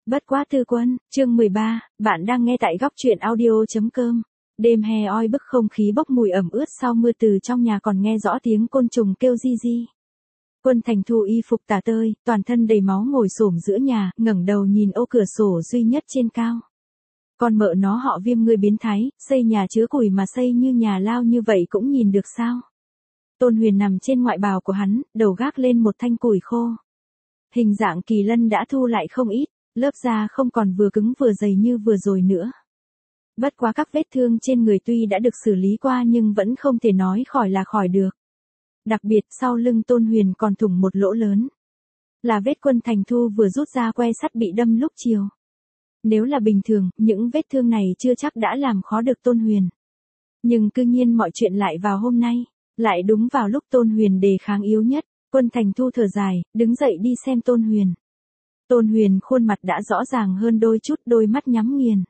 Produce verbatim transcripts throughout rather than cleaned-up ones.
Bất quá tư quân, chương mười ba, bạn đang nghe tại góc truyện audio.com. Đêm hè oi bức không khí bốc mùi ẩm ướt sau mưa, từ trong nhà còn nghe rõ tiếng côn trùng kêu ri ri. Quân Thành Thu y phục tả tơi, toàn thân đầy máu ngồi xổm giữa nhà, ngẩng đầu nhìn ô cửa sổ duy nhất trên cao. Con mợ nó họ Viêm ngươi biến thái, xây nhà chứa củi mà xây như nhà lao như vậy cũng nhìn được sao? Tôn Huyền nằm trên ngoại bào của hắn, đầu gác lên một thanh củi khô. Hình dạng kỳ lân đã thu lại không ít, lớp da không còn vừa cứng vừa dày như vừa rồi nữa. Bất quá các vết thương trên người tuy đã được xử lý qua nhưng vẫn không thể nói khỏi là khỏi được. Đặc biệt sau lưng Tôn Huyền còn thủng một lỗ lớn. Là vết Quân Thành Thu vừa rút ra que sắt bị đâm lúc chiều. Nếu là bình thường, những vết thương này chưa chắc đã làm khó được Tôn Huyền. Nhưng cư nhiên mọi chuyện lại vào hôm nay, lại đúng vào lúc Tôn Huyền đề kháng yếu nhất. Quân Thành Thu thở dài, đứng dậy đi xem Tôn Huyền. Tôn Huyền khuôn mặt đã rõ ràng hơn đôi chút, đôi mắt nhắm nghiền.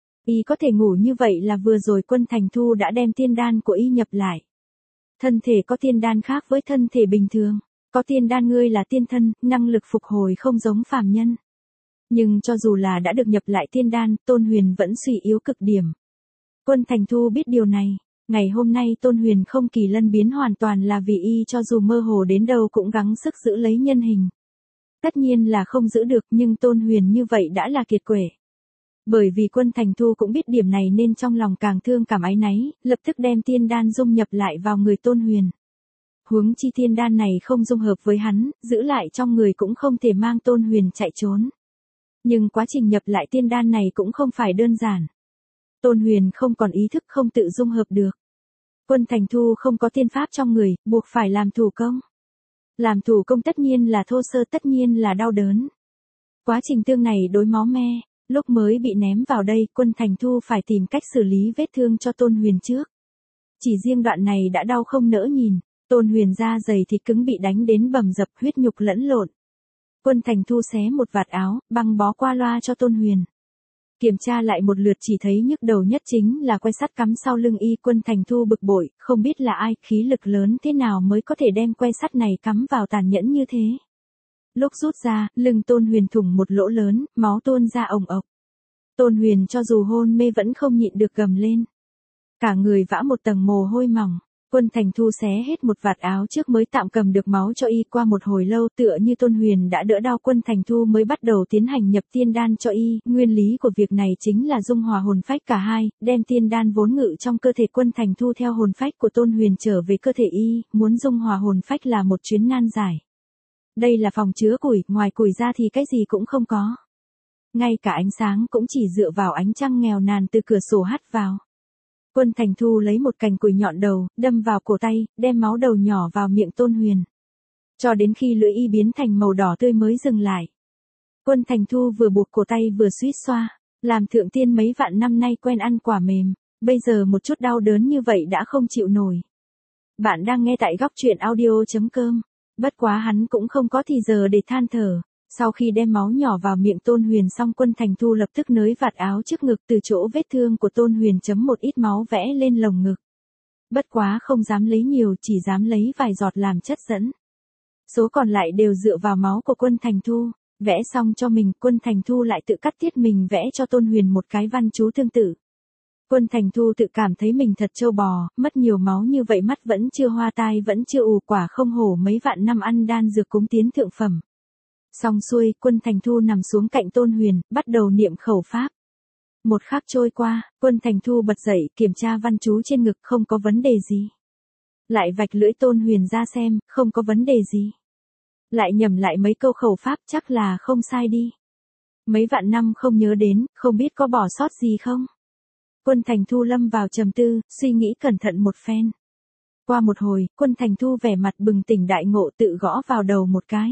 Y có thể ngủ như vậy là vừa rồi Quân Thành Thu đã đem tiên đan của Y nhập lại. Thân thể có tiên đan khác với thân thể bình thường. Có tiên đan ngươi là tiên thân, năng lực phục hồi không giống phàm nhân. Nhưng cho dù là đã được nhập lại tiên đan, Tôn Huyền vẫn suy yếu cực điểm. Quân Thành Thu biết điều này. Ngày hôm nay Tôn Huyền không kỳ lân biến hoàn toàn là vì Y cho dù mơ hồ đến đâu cũng gắng sức giữ lấy nhân hình. Tất nhiên là không giữ được, nhưng Tôn Huyền như vậy đã là kiệt quệ. Bởi vì Quân Thành Thu cũng biết điểm này nên trong lòng càng thương cảm áy náy, lập tức đem tiên đan dung nhập lại vào người Tôn Huyền. Huống chi tiên đan này không dung hợp với hắn, giữ lại trong người cũng không thể mang Tôn Huyền chạy trốn. Nhưng quá trình nhập lại tiên đan này cũng không phải đơn giản. Tôn Huyền không còn ý thức, không tự dung hợp được. Quân Thành Thu không có tiên pháp trong người, buộc phải làm thủ công. Làm thủ công tất nhiên là thô sơ, tất nhiên là đau đớn. Quá trình tương này đối máu me, lúc mới bị ném vào đây, Quân Thành Thu phải tìm cách xử lý vết thương cho Tôn Huyền trước. Chỉ riêng đoạn này đã đau không nỡ nhìn, Tôn Huyền da dày thịt cứng bị đánh đến bầm dập, huyết nhục lẫn lộn. Quân Thành Thu xé một vạt áo, băng bó qua loa cho Tôn Huyền. Kiểm tra lại một lượt chỉ thấy nhức đầu nhất chính là que sắt cắm sau lưng Y. Quân Thành Thu bực bội, không biết là ai, khí lực lớn thế nào mới có thể đem que sắt này cắm vào tàn nhẫn như thế. Lúc rút ra, lưng Tôn Huyền thủng một lỗ lớn, máu tuôn ra ồng ộc. Tôn Huyền cho dù hôn mê vẫn không nhịn được gầm lên. Cả người vã một tầng mồ hôi mỏng. Quân Thành Thu xé hết một vạt áo trước mới tạm cầm được máu cho Y. Qua một hồi lâu tựa như Tôn Huyền đã đỡ đau, Quân Thành Thu mới bắt đầu tiến hành nhập tiên đan cho Y. Nguyên lý của việc này chính là dung hòa hồn phách cả hai, đem tiên đan vốn ngự trong cơ thể Quân Thành Thu theo hồn phách của Tôn Huyền trở về cơ thể Y. Muốn dung hòa hồn phách là một chuyến nan giải. Đây là phòng chứa củi, ngoài củi ra thì cái gì cũng không có. Ngay cả ánh sáng cũng chỉ dựa vào ánh trăng nghèo nàn từ cửa sổ hắt vào. Quân Thành Thu lấy một cành củi nhọn đầu, đâm vào cổ tay, đem máu đầu nhỏ vào miệng Tôn Huyền. Cho đến khi lưỡi Y biến thành màu đỏ tươi mới dừng lại. Quân Thành Thu vừa buộc cổ tay vừa suýt xoa, làm thượng tiên mấy vạn năm nay quen ăn quả mềm, bây giờ một chút đau đớn như vậy đã không chịu nổi. Bạn đang nghe tại góc truyện audio.com. Bất quá hắn cũng không có thì giờ để than thở. Sau khi đem máu nhỏ vào miệng Tôn Huyền xong, Quân Thành Thu lập tức nới vạt áo trước ngực, từ chỗ vết thương của Tôn Huyền chấm một ít máu vẽ lên lồng ngực. Bất quá không dám lấy nhiều, chỉ dám lấy vài giọt làm chất dẫn. Số còn lại đều dựa vào máu của Quân Thành Thu. Vẽ xong cho mình, Quân Thành Thu lại tự cắt tiết mình vẽ cho Tôn Huyền một cái văn chú tương tự. Quân Thành Thu tự cảm thấy mình thật trâu bò, mất nhiều máu như vậy mắt vẫn chưa hoa tai vẫn chưa ù, quả không hổ mấy vạn năm ăn đan dược cúng tiến thượng phẩm. Xong xuôi, Quân Thành Thu nằm xuống cạnh Tôn Huyền, bắt đầu niệm khẩu pháp. Một khắc trôi qua, Quân Thành Thu bật dậy, kiểm tra văn chú trên ngực, không có vấn đề gì. Lại vạch lưỡi Tôn Huyền ra xem, không có vấn đề gì. Lại nhẩm lại mấy câu khẩu pháp, chắc là không sai đi. Mấy vạn năm không nhớ đến, không biết có bỏ sót gì không. Quân Thành Thu lâm vào trầm tư, suy nghĩ cẩn thận một phen. Qua một hồi, Quân Thành Thu vẻ mặt bừng tỉnh đại ngộ, tự gõ vào đầu một cái.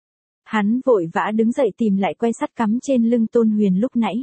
Hắn vội vã đứng dậy tìm lại que sắt cắm trên lưng Tôn Huyền lúc nãy.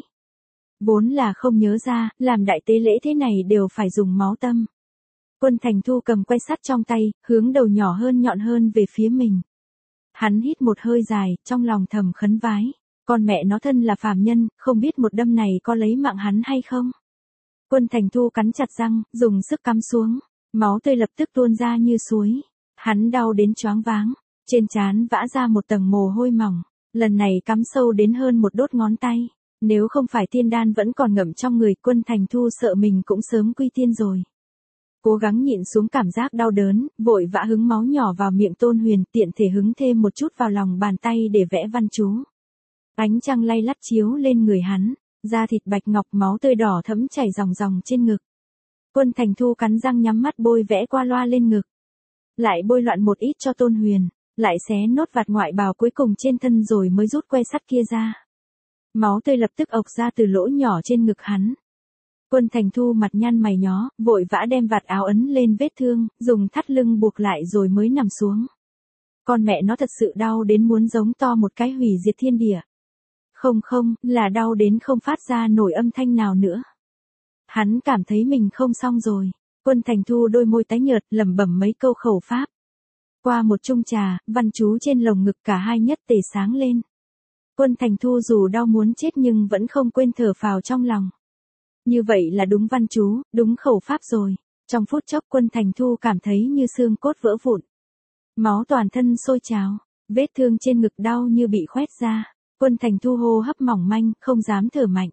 Vốn là không nhớ ra, làm đại tế lễ thế này đều phải dùng máu tâm. Quân Thành Thu cầm que sắt trong tay, hướng đầu nhỏ hơn nhọn hơn về phía mình. Hắn hít một hơi dài, trong lòng thầm khấn vái. Con mẹ nó thân là phàm nhân, không biết một đâm này có lấy mạng hắn hay không. Quân Thành Thu cắn chặt răng, dùng sức cắm xuống. Máu tươi lập tức tuôn ra như suối. Hắn đau đến choáng váng. Trên trán vã ra một tầng mồ hôi mỏng. Lần này cắm sâu đến hơn một đốt ngón tay. Nếu không phải tiên đan vẫn còn ngậm trong người, Quân Thành Thu sợ mình cũng sớm quy tiên rồi. Cố gắng nhịn xuống cảm giác đau đớn, vội vã hứng máu nhỏ vào miệng Tôn Huyền, tiện thể hứng thêm một chút vào lòng bàn tay để vẽ văn chú. Ánh trăng lay lắt chiếu lên người hắn, da thịt bạch ngọc, máu tươi đỏ thẫm chảy ròng ròng trên ngực. Quân Thành Thu cắn răng nhắm mắt bôi vẽ qua loa lên ngực. Lại bôi loạn một ít cho Tôn Huyền, lại xé nốt vạt ngoại bào cuối cùng trên thân rồi mới rút que sắt kia ra. Máu tươi lập tức ộc ra từ lỗ nhỏ trên ngực hắn. Quân Thành Thu mặt nhăn mày nhó, vội vã đem vạt áo ấn lên vết thương, dùng thắt lưng buộc lại rồi mới nằm xuống. Con mẹ nó thật sự đau đến muốn giống to một cái hủy diệt thiên địa. Không không, là đau đến không phát ra nổi âm thanh nào nữa. Hắn cảm thấy mình không xong rồi. Quân Thành Thu đôi môi tái nhợt lẩm bẩm mấy câu khẩu pháp. Qua một chung trà, văn chú trên lồng ngực cả hai nhất tề sáng lên. Quân Thành Thu dù đau muốn chết nhưng vẫn không quên thở phào trong lòng. Như vậy là đúng văn chú, đúng khẩu pháp rồi. Trong phút chốc Quân Thành Thu cảm thấy như xương cốt vỡ vụn. Máu toàn thân sôi trào, vết thương trên ngực đau như bị khoét ra. Quân Thành Thu hô hấp mỏng manh, không dám thở mạnh.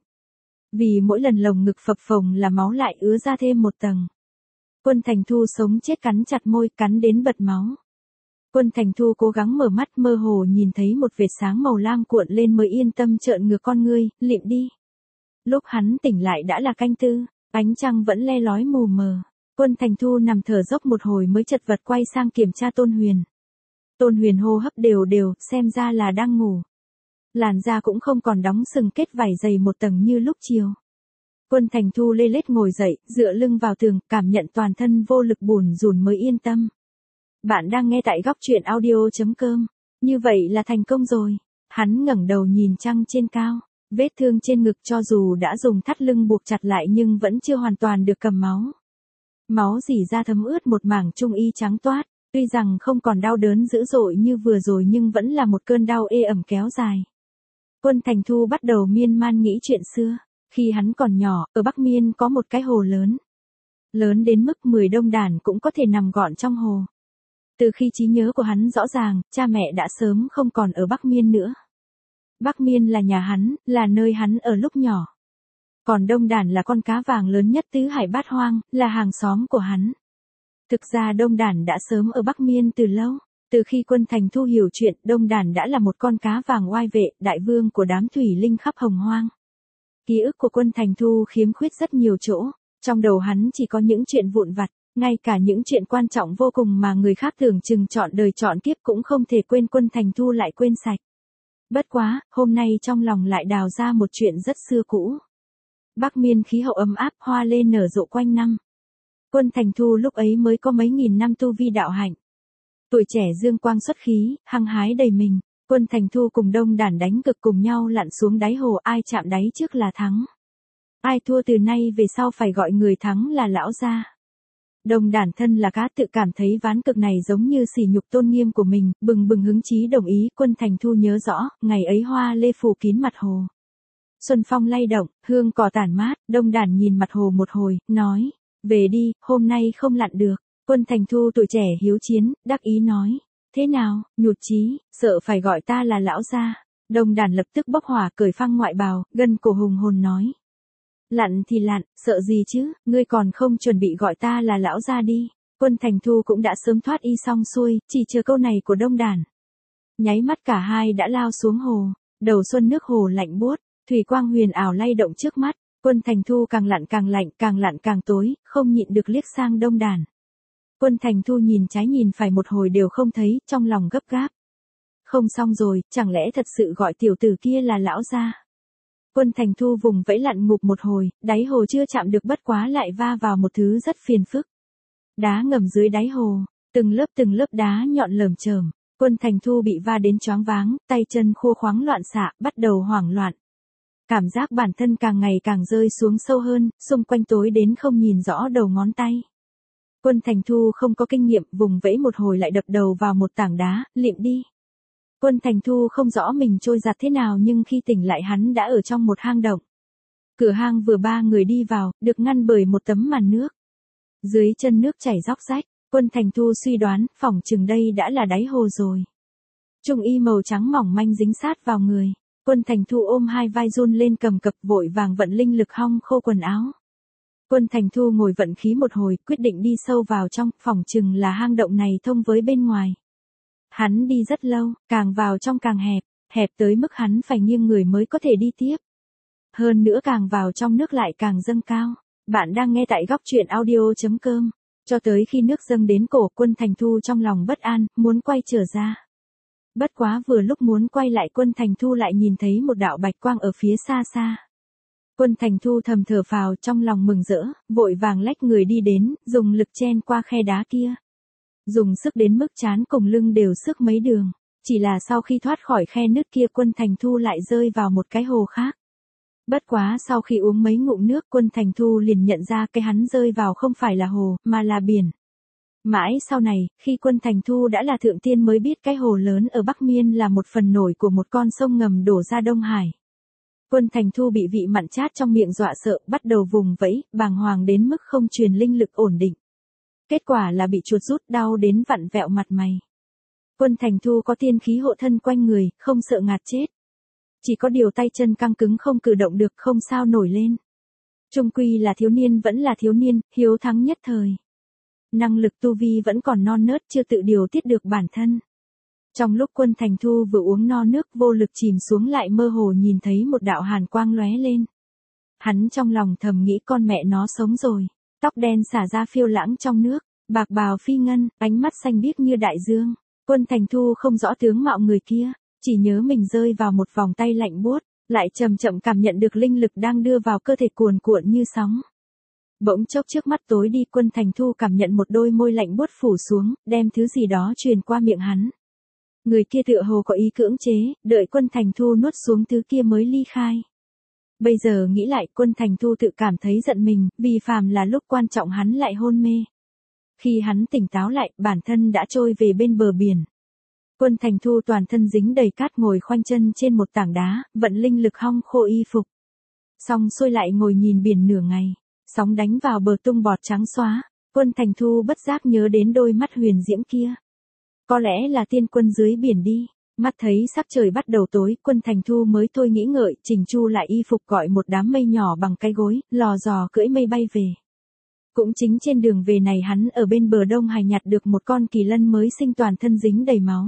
Vì mỗi lần lồng ngực phập phồng là máu lại ứa ra thêm một tầng. Quân Thành Thu sống chết cắn chặt môi, cắn đến bật máu. Quân Thành Thu cố gắng mở mắt, mơ hồ nhìn thấy một vệt sáng màu lam cuộn lên mới yên tâm trợn ngược con ngươi, lịm đi. Lúc hắn tỉnh lại đã là canh tư, ánh trăng vẫn le lói mù mờ. Quân Thành Thu nằm thở dốc một hồi mới chật vật quay sang kiểm tra Tôn Huyền. Tôn Huyền hô hấp đều đều, xem ra là đang ngủ. Làn da cũng không còn đóng sừng kết vảy dày một tầng như lúc chiều. Quân Thành Thu lê lết ngồi dậy, dựa lưng vào tường, cảm nhận toàn thân vô lực bủn rủn mới yên tâm. Bạn đang nghe tại góc truyện audio chấm com. Như vậy là thành công rồi. Hắn ngẩng đầu nhìn trăng trên cao. Vết thương trên ngực cho dù đã dùng thắt lưng buộc chặt lại nhưng vẫn chưa hoàn toàn được cầm máu. Máu rỉ ra thấm ướt một mảng trung y trắng toát. Tuy rằng không còn đau đớn dữ dội như vừa rồi nhưng vẫn là một cơn đau ê ẩm kéo dài. Quân Thành Thu bắt đầu miên man nghĩ chuyện xưa. Khi hắn còn nhỏ, ở Bắc Miên có một cái hồ lớn. Lớn đến mức mười đông đản cũng có thể nằm gọn trong hồ. Từ khi trí nhớ của hắn rõ ràng, cha mẹ đã sớm không còn ở Bắc Miên nữa. Bắc Miên là nhà hắn, là nơi hắn ở lúc nhỏ. Còn Đông Đản là con cá vàng lớn nhất tứ hải bát hoang, là hàng xóm của hắn. Thực ra Đông Đản đã sớm ở Bắc Miên từ lâu. Từ khi Quân Thành Thu hiểu chuyện, Đông Đản đã là một con cá vàng oai vệ, đại vương của đám thủy linh khắp hồng hoang. Ký ức của Quân Thành Thu khiếm khuyết rất nhiều chỗ. Trong đầu hắn chỉ có những chuyện vụn vặt. Ngay cả những chuyện quan trọng vô cùng mà người khác tưởng chừng chọn đời chọn kiếp cũng không thể quên, Quân Thành Thu lại quên sạch. Bất quá, hôm nay trong lòng lại đào ra một chuyện rất xưa cũ. Bắc Miên khí hậu ấm áp, hoa lê nở rộ quanh năm. Quân Thành Thu lúc ấy mới có mấy nghìn năm tu vi đạo hạnh. Tuổi trẻ dương quang xuất khí, hăng hái đầy mình. Quân Thành Thu cùng Đông Đản đánh cực cùng nhau lặn xuống đáy hồ, ai chạm đáy trước là thắng. Ai thua từ nay về sau phải gọi người thắng là lão gia. Đông Đản thân là cá, tự cảm thấy ván cực này giống như sỉ nhục tôn nghiêm của mình, bừng bừng hứng chí đồng ý. Quân Thành Thu nhớ rõ, ngày ấy hoa lê phủ kín mặt hồ. Xuân phong lay động, hương cỏ tản mát, Đông Đản nhìn mặt hồ một hồi, nói, về đi, hôm nay không lặn được. Quân Thành Thu tuổi trẻ hiếu chiến, đắc ý nói, thế nào, nhụt chí, sợ phải gọi ta là lão gia. Đông Đản lập tức bốc hỏa cởi phăng ngoại bào, gân cổ hùng hồn nói. Lặn thì lặn, sợ gì chứ, ngươi còn không chuẩn bị gọi ta là lão gia đi. Quân Thành Thu cũng đã sớm thoát y xong xuôi, chỉ chờ câu này của Đông Đản. Nháy mắt cả hai đã lao xuống hồ, đầu xuân nước hồ lạnh buốt, thủy quang huyền ảo lay động trước mắt. Quân Thành Thu càng lặn càng lạnh, càng lặn càng tối, không nhịn được liếc sang Đông Đản. Quân Thành Thu nhìn trái nhìn phải một hồi đều không thấy, trong lòng gấp gáp. Không xong rồi, chẳng lẽ thật sự gọi tiểu tử kia là lão gia? Quân Thành Thu vùng vẫy lặn ngụp một hồi, đáy hồ chưa chạm được bất quá lại va vào một thứ rất phiền phức. Đá ngầm dưới đáy hồ, từng lớp từng lớp đá nhọn lởm chởm. Quân Thành Thu bị va đến choáng váng, tay chân khô khoáng loạn xạ, bắt đầu hoảng loạn. Cảm giác bản thân càng ngày càng rơi xuống sâu hơn, xung quanh tối đến không nhìn rõ đầu ngón tay. Quân Thành Thu không có kinh nghiệm, vùng vẫy một hồi lại đập đầu vào một tảng đá, lịm đi. Quân Thành Thu không rõ mình trôi giạt thế nào nhưng khi tỉnh lại hắn đã ở trong một hang động. Cửa hang vừa ba người đi vào, được ngăn bởi một tấm màn nước. Dưới chân nước chảy róc rách, Quân Thành Thu suy đoán, phỏng chừng đây đã là đáy hồ rồi. Trung y màu trắng mỏng manh dính sát vào người. Quân Thành Thu ôm hai vai run lên cầm cập vội vàng vận linh lực hong khô quần áo. Quân Thành Thu ngồi vận khí một hồi, quyết định đi sâu vào trong, phỏng chừng là hang động này thông với bên ngoài. Hắn đi rất lâu, càng vào trong càng hẹp, hẹp tới mức hắn phải nghiêng người mới có thể đi tiếp. Hơn nữa càng vào trong nước lại càng dâng cao. Bạn đang nghe tại góc truyện audio chấm com. Cho tới khi nước dâng đến cổ, Quân Thành Thu trong lòng bất an, muốn quay trở ra. Bất quá vừa lúc muốn quay lại, Quân Thành Thu lại nhìn thấy một đạo bạch quang ở phía xa xa. Quân Thành Thu thầm thở phào, trong lòng mừng rỡ, vội vàng lách người đi đến, dùng lực chen qua khe đá kia. Dùng sức đến mức trán cùng lưng đều sức mấy đường. Chỉ là sau khi thoát khỏi khe nứt kia, Quân Thành Thu lại rơi vào một cái hồ khác. Bất quá sau khi uống mấy ngụm nước, Quân Thành Thu liền nhận ra cái hắn rơi vào không phải là hồ, mà là biển. Mãi sau này, khi Quân Thành Thu đã là thượng tiên mới biết cái hồ lớn ở Bắc Miên là một phần nổi của một con sông ngầm đổ ra Đông Hải. Quân Thành Thu bị vị mặn chát trong miệng dọa sợ, bắt đầu vùng vẫy, bàng hoàng đến mức không truyền linh lực ổn định. Kết quả là bị chuột rút, đau đến vặn vẹo mặt mày. Quân Thành Thu có tiên khí hộ thân quanh người, không sợ ngạt chết. Chỉ có điều tay chân căng cứng không cử động được, không sao nổi lên. Chung quy là thiếu niên vẫn là thiếu niên, hiếu thắng nhất thời. Năng lực tu vi vẫn còn non nớt, chưa tự điều tiết được bản thân. Trong lúc Quân Thành Thu vừa uống no nước, vô lực chìm xuống, lại mơ hồ nhìn thấy một đạo hàn quang lóe lên. Hắn trong lòng thầm nghĩ con mẹ nó sống rồi. Tóc đen xả ra phiêu lãng trong nước, bạc bào phi ngân, ánh mắt xanh biếc như đại dương. Quân Thành Thu không rõ tướng mạo người kia, chỉ nhớ mình rơi vào một vòng tay lạnh buốt, lại chậm chậm cảm nhận được linh lực đang đưa vào cơ thể cuồn cuộn như sóng. Bỗng chốc trước mắt tối đi, Quân Thành Thu cảm nhận một đôi môi lạnh buốt phủ xuống, đem thứ gì đó truyền qua miệng hắn. Người kia tựa hồ có ý cưỡng chế, đợi Quân Thành Thu nuốt xuống thứ kia mới ly khai. Bây giờ nghĩ lại, Quân Thành Thu tự cảm thấy giận mình, vì phàm là lúc quan trọng hắn lại hôn mê. Khi hắn tỉnh táo lại, bản thân đã trôi về bên bờ biển. Quân Thành Thu toàn thân dính đầy cát, ngồi khoanh chân trên một tảng đá, vận linh lực hong khô y phục. Xong xuôi lại ngồi nhìn biển nửa ngày, sóng đánh vào bờ tung bọt trắng xóa. Quân Thành Thu bất giác nhớ đến đôi mắt huyền diễm kia. Có lẽ là tiên quân dưới biển đi. Mắt thấy sắc trời bắt đầu tối, Quân Thành Thu mới thôi nghĩ ngợi, chỉnh chu lại y phục, gọi một đám mây nhỏ bằng cái gối, lò dò cưỡi mây bay về. Cũng chính trên đường về này, hắn ở bên bờ Đông Hải nhặt được một con kỳ lân mới sinh, toàn thân dính đầy máu.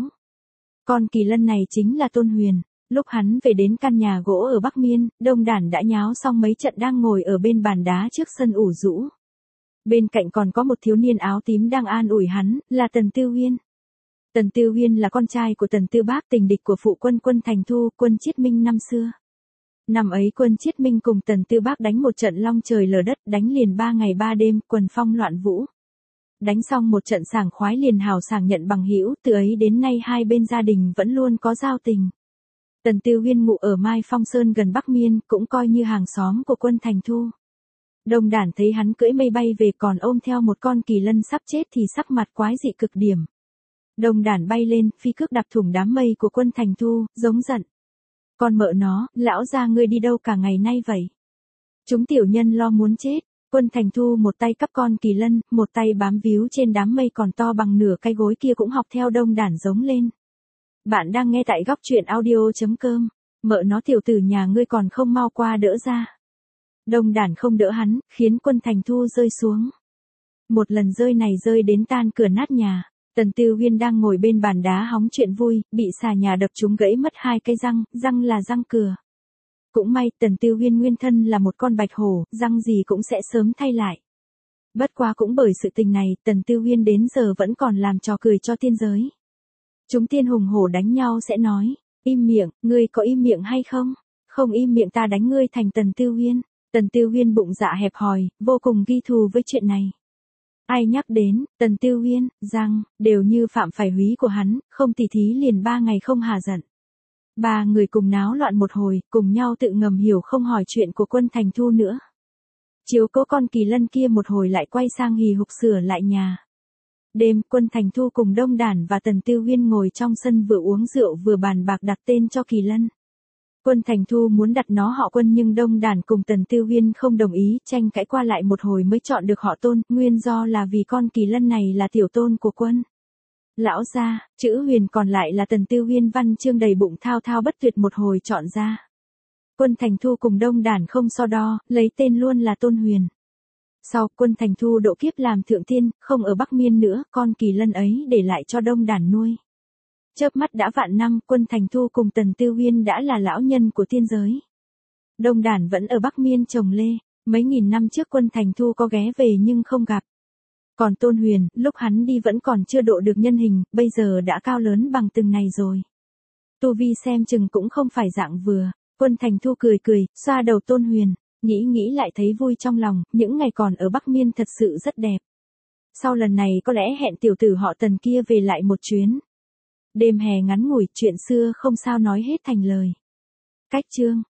Con kỳ lân này chính là Tôn Huyền. Lúc hắn về đến căn nhà gỗ ở Bắc Miên, đông đản đã nháo xong mấy trận, đang ngồi ở bên bàn đá trước sân ủ rũ. Bên cạnh còn có một thiếu niên áo tím đang an ủi hắn, là Tần Tư Huyên. Tần Tư Huyên là con trai của Tần Tư Bác, tình địch của phụ quân Quân Thành Thu, Quân Chiết Minh năm xưa. Năm ấy Quân Chiết Minh cùng Tần Tư Bác đánh một trận long trời lở đất, đánh liền ba ngày ba đêm, quần phong loạn vũ. Đánh xong một trận sảng khoái liền hào sảng nhận bằng hữu, từ ấy đến nay hai bên gia đình vẫn luôn có giao tình. Tần Tư Huyên ngụ ở Mai Phong Sơn gần Bắc Miên, cũng coi như hàng xóm của Quân Thành Thu. Đông đản thấy hắn cưỡi mây bay về, còn ôm theo một con kỳ lân sắp chết thì sắc mặt quái dị cực điểm. Đông đản bay lên, phi cước đạp thủng đám mây của Quân Thành Thu, giống giận. Con mợ nó, lão gia ngươi đi đâu cả ngày nay vậy? Chúng tiểu nhân lo muốn chết. Quân Thành Thu một tay cắp con kỳ lân, một tay bám víu trên đám mây còn to bằng nửa cái gối kia, cũng học theo đông đản giống lên. Bạn đang nghe tại góc truyện audio chấm com. Mợ nó, tiểu tử nhà ngươi còn không mau qua đỡ ra. Đông đản không đỡ hắn, khiến Quân Thành Thu rơi xuống. Một lần rơi này rơi đến tan cửa nát nhà. Tần Tư Huyên đang ngồi bên bàn đá hóng chuyện vui, bị xà nhà đập trúng gãy mất hai cái răng, răng là răng cửa. Cũng may Tần Tư Huyên nguyên thân là một con bạch hổ, răng gì cũng sẽ sớm thay lại. Bất quá cũng bởi sự tình này, Tần Tư Huyên đến giờ vẫn còn làm trò cười cho tiên giới. Chúng tiên hùng hổ đánh nhau sẽ nói, im miệng, ngươi có im miệng hay không? Không im miệng ta đánh ngươi thành Tần Tư Huyên. Tần Tư Huyên bụng dạ hẹp hòi, vô cùng ghi thù với chuyện này. Ai nhắc đến, Tần Tư Huyên, răng, đều như phạm phải húy của hắn, không tỉ thí liền ba ngày không hà giận. Ba người cùng náo loạn một hồi, cùng nhau tự ngầm hiểu không hỏi chuyện của Quân Thành Thu nữa. Chiếu cố con kỳ lân kia một hồi, lại quay sang hì hục sửa lại nhà. Đêm, Quân Thành Thu cùng đông đản và Tần Tư Huyên ngồi trong sân vừa uống rượu vừa bàn bạc đặt tên cho kỳ lân. Quân Thành Thu muốn đặt nó họ Quân, nhưng đông đản cùng Tần Tư Huyên không đồng ý, tranh cãi qua lại một hồi mới chọn được họ Tôn, nguyên do là vì con kỳ lân này là tiểu tôn của Quân. Lão gia, chữ huyền còn lại là Tần Tư Huyên văn chương đầy bụng thao thao bất tuyệt một hồi chọn ra. Quân Thành Thu cùng đông đản không so đo, lấy tên luôn là Tôn Huyền. Sau, Quân Thành Thu độ kiếp làm thượng tiên, không ở Bắc Miên nữa, con Kỳ Lân ấy để lại cho đông đản nuôi. Chớp mắt đã vạn năm, Quân Thành Thu cùng Tần Tư Huyên đã là lão nhân của tiên giới. Đông đản vẫn ở Bắc Miên trồng lê, mấy nghìn năm trước Quân Thành Thu có ghé về nhưng không gặp. Còn Tôn Huyền, lúc hắn đi vẫn còn chưa độ được nhân hình, bây giờ đã cao lớn bằng từng này rồi. Tu vi xem chừng cũng không phải dạng vừa. Quân Thành Thu cười cười, xoa đầu Tôn Huyền, nghĩ nghĩ lại thấy vui trong lòng, những ngày còn ở Bắc Miên thật sự rất đẹp. Sau lần này có lẽ hẹn tiểu tử họ Tần kia về lại một chuyến. Đêm hè ngắn ngủi, chuyện xưa không sao nói hết thành lời. Cách chương